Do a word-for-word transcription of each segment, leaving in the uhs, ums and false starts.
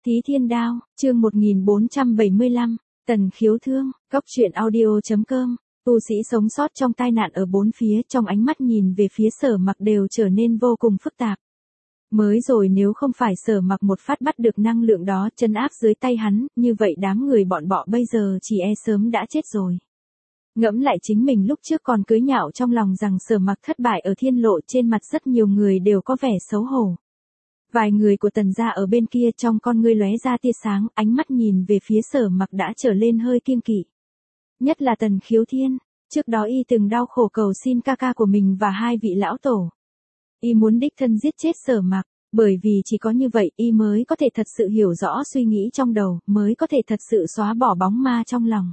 Thí Thiên Đao, chương một nghìn bốn trăm bảy mươi lăm, Tần Khiếu Thương, Cóc truyện audio.com, tu sĩ sống sót trong tai nạn ở bốn phía, trong ánh mắt nhìn về phía Sở Mặc đều trở nên vô cùng phức tạp. Mới rồi nếu không phải Sở Mặc một phát bắt được năng lượng đó trấn áp dưới tay hắn, như vậy đám người bọn bọ bây giờ chỉ e sớm đã chết rồi. Ngẫm lại chính mình lúc trước còn cưới nhạo trong lòng rằng Sở Mặc thất bại ở thiên lộ, trên mặt rất nhiều người đều có vẻ xấu hổ. Vài người của Tần gia ở bên kia trong con ngươi lóe ra tia sáng, ánh mắt nhìn về phía Sở Mặc đã trở lên hơi kiêng kỵ. Nhất là Tần Khiếu Thiên, trước đó y từng đau khổ cầu xin ca ca của mình và hai vị lão tổ. Y muốn đích thân giết chết Sở Mặc, bởi vì chỉ có như vậy y mới có thể thật sự hiểu rõ suy nghĩ trong đầu, mới có thể thật sự xóa bỏ bóng ma trong lòng.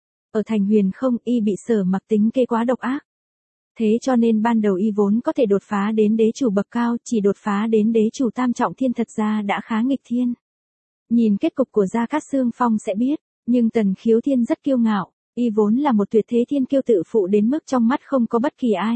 Ở thành Huyền Không, y bị Sở Mặc tính kế quá độc ác. Thế cho nên ban đầu y vốn có thể đột phá đến đế chủ bậc cao, chỉ đột phá đến đế chủ tam trọng thiên thật ra đã khá nghịch thiên. Nhìn kết cục của Gia Cát Xương Phong sẽ biết, nhưng Tần Khiếu Thiên rất kiêu ngạo, y vốn là một tuyệt thế thiên kiêu tự phụ đến mức trong mắt không có bất kỳ ai.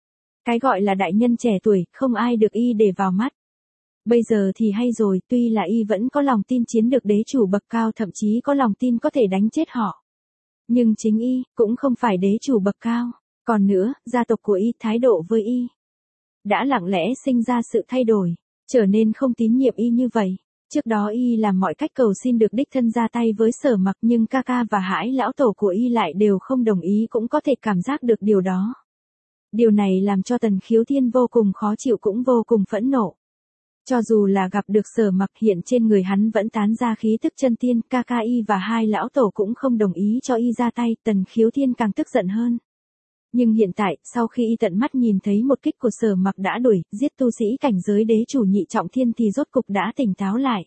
Cái gọi là đại nhân trẻ tuổi, không ai được y để vào mắt. Bây giờ thì hay rồi, tuy là y vẫn có lòng tin chiến được đế chủ bậc cao, thậm chí có lòng tin có thể đánh chết họ. Nhưng chính y, cũng không phải đế chủ bậc cao. Còn nữa, gia tộc của y, thái độ với y đã lặng lẽ sinh ra sự thay đổi, trở nên không tín nhiệm y như vậy. Trước đó y làm mọi cách cầu xin được đích thân ra tay với Sở Mặc, nhưng ca ca và Hải lão tổ của y lại đều không đồng ý, cũng có thể cảm giác được điều đó. Điều này làm cho Tần Khiếu Thiên vô cùng khó chịu, cũng vô cùng phẫn nộ. Cho dù là gặp được Sở Mặc, hiện trên người hắn vẫn tán ra khí tức chân tiên, ca ca y và hai lão tổ cũng không đồng ý cho y ra tay, Tần Khiếu Thiên càng tức giận hơn. Nhưng hiện tại, sau khi y tận mắt nhìn thấy một kích của Sở Mặc đã đuổi, giết tu sĩ cảnh giới đế chủ nhị trọng thiên thì rốt cục đã tỉnh táo lại.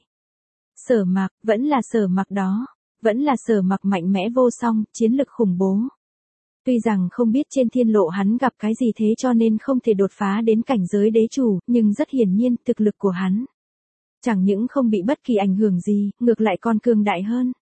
Sở Mặc, vẫn là Sở Mặc đó, vẫn là Sở Mặc mạnh mẽ vô song, chiến lực khủng bố. Tuy rằng không biết trên thiên lộ hắn gặp cái gì thế cho nên không thể đột phá đến cảnh giới đế chủ, nhưng rất hiển nhiên thực lực của hắn chẳng những không bị bất kỳ ảnh hưởng gì, ngược lại còn cường đại hơn.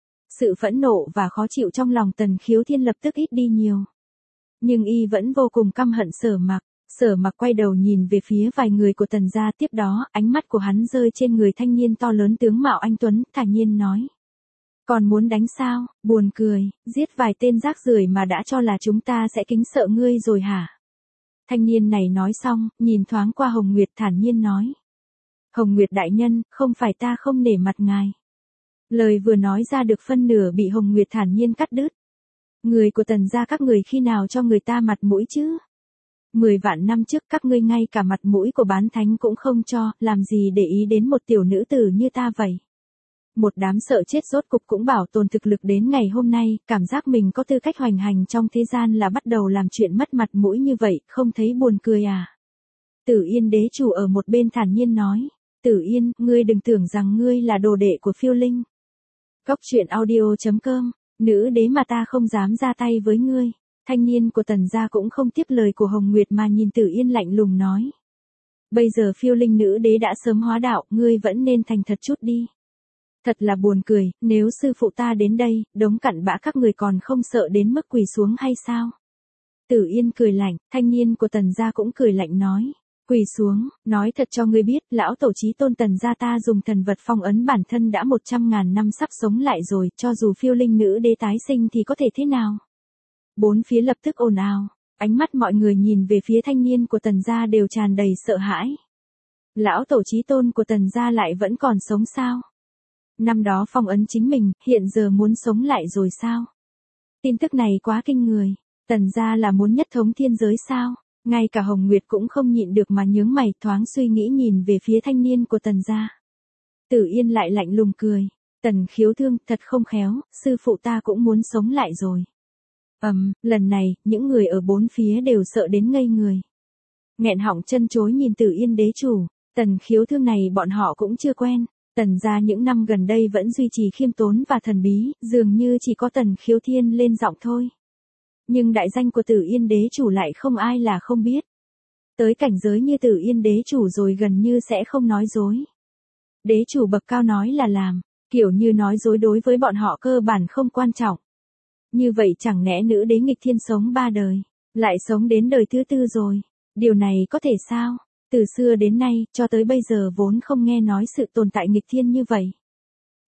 Sự phẫn nộ và khó chịu trong lòng Tần Khiếu Thiên lập tức ít đi nhiều. Nhưng y vẫn vô cùng căm hận Sở Mặc. Sở Mặc quay đầu nhìn về phía vài người của Tần gia, tiếp đó, ánh mắt của hắn rơi trên người thanh niên to lớn tướng mạo anh tuấn, thản nhiên nói. Còn muốn đánh sao, buồn cười, giết vài tên rác rưởi mà đã cho là chúng ta sẽ kính sợ ngươi rồi hả? Thanh niên này nói xong, nhìn thoáng qua Hồng Nguyệt thản nhiên nói. Hồng Nguyệt đại nhân, không phải ta không nể mặt ngài. Lời vừa nói ra được phân nửa bị Hồng Nguyệt thản nhiên cắt đứt. Người của Tần gia các người khi nào cho người ta mặt mũi chứ? Mười vạn năm trước các ngươi ngay cả mặt mũi của bán thánh cũng không cho, làm gì để ý đến một tiểu nữ tử như ta vậy? Một đám sợ chết rốt cục cũng bảo tồn thực lực đến ngày hôm nay, cảm giác mình có tư cách hoành hành trong thế gian là bắt đầu làm chuyện mất mặt mũi như vậy, không thấy buồn cười à? Tử Yên đế chủ ở một bên thản nhiên nói. Tử Yên, ngươi đừng tưởng rằng ngươi là đồ đệ của Phiêu Linh. Cóc truyện audio.com, nữ đế mà ta không dám ra tay với ngươi. Thanh niên của Tần gia cũng không tiếp lời của Hồng Nguyệt mà nhìn Tử Yên lạnh lùng nói. Bây giờ Phiêu Linh nữ đế đã sớm hóa đạo, ngươi vẫn nên thành thật chút đi. Thật là buồn cười, nếu sư phụ ta đến đây, đống cặn bã các người còn không sợ đến mức quỳ xuống hay sao? Tử Yên cười lạnh, thanh niên của Tần gia cũng cười lạnh nói. Quỳ xuống, nói thật cho ngươi biết, lão tổ chí tôn Tần gia ta dùng thần vật phong ấn bản thân đã một trăm ngàn năm sắp sống lại rồi, cho dù Phiêu Linh nữ đế tái sinh thì có thể thế nào? Bốn phía lập tức ồn ào, ánh mắt mọi người nhìn về phía thanh niên của Tần gia đều tràn đầy sợ hãi. Lão tổ chí tôn của Tần gia lại vẫn còn sống sao? Năm đó phong ấn chính mình, hiện giờ muốn sống lại rồi sao? Tin tức này quá kinh người, Tần gia là muốn nhất thống thiên giới sao? Ngay cả Hồng Nguyệt cũng không nhịn được mà nhướng mày, thoáng suy nghĩ nhìn về phía thanh niên của Tần gia. Tử Yên lại lạnh lùng cười. Tần Khiếu Thương, thật không khéo, sư phụ ta cũng muốn sống lại rồi. Ầm, um, lần này, những người ở bốn phía đều sợ đến ngây người. Nghẹn họng chân chối nhìn Tử Yên đế chủ, Tần Khiếu Thương này bọn họ cũng chưa quen. Tần gia những năm gần đây vẫn duy trì khiêm tốn và thần bí, dường như chỉ có Tần Khiếu Thiên lên giọng thôi. Nhưng đại danh của Tử Yên đế chủ lại không ai là không biết. Tới cảnh giới như Tử Yên đế chủ rồi gần như sẽ không nói dối. Đế chủ bậc cao nói là làm, kiểu như nói dối đối với bọn họ cơ bản không quan trọng. Như vậy chẳng lẽ nữ đế nghịch thiên sống ba đời, lại sống đến đời thứ tư rồi, điều này có thể sao? Từ xưa đến nay, cho tới bây giờ vốn không nghe nói sự tồn tại nghịch thiên như vậy.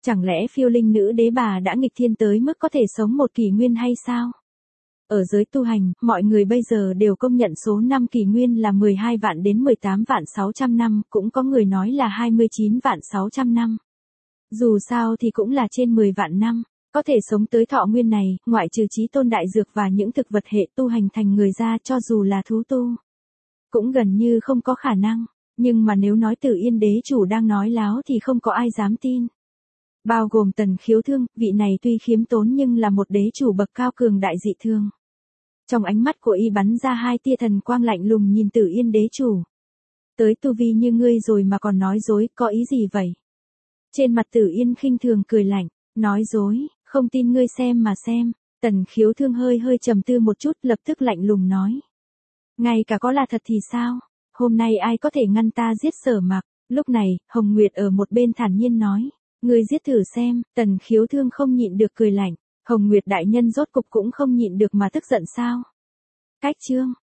Chẳng lẽ phiêu linh nữ đế bà đã nghịch thiên tới mức có thể sống một kỷ nguyên hay sao? Ở giới tu hành, mọi người bây giờ đều công nhận số năm kỷ nguyên là mười hai vạn đến mười tám vạn sáu trăm năm, cũng có người nói là hai mươi chín vạn sáu trăm năm. Dù sao thì cũng là trên mười vạn năm, có thể sống tới thọ nguyên này, ngoại trừ chí tôn đại dược và những thực vật hệ tu hành thành người ra, cho dù là thú tu, cũng gần như không có khả năng. Nhưng mà nếu nói Tử Yên đế chủ đang nói láo thì không có ai dám tin. Bao gồm Tần Khiếu Thương, vị này tuy khiếm tốn nhưng là một đế chủ bậc cao cường đại dị thường. Trong ánh mắt của y bắn ra hai tia thần quang lạnh lùng nhìn Tử Yên đế chủ. Tới tu vi như ngươi rồi mà còn nói dối, có ý gì vậy? Trên mặt Tử Yên khinh thường cười lạnh, nói dối, không tin ngươi xem mà xem. Tần Khiếu Thương hơi hơi trầm tư một chút, lập tức lạnh lùng nói. Ngay cả có là thật thì sao? Hôm nay ai có thể ngăn ta giết Sở Mặc? Lúc này, Hồng Nguyệt ở một bên thản nhiên nói. Ngươi giết thử xem. Tần Khiếu Thương không nhịn được cười lạnh. Hồng Nguyệt đại nhân rốt cục cũng không nhịn được mà tức giận sao? Cách chương.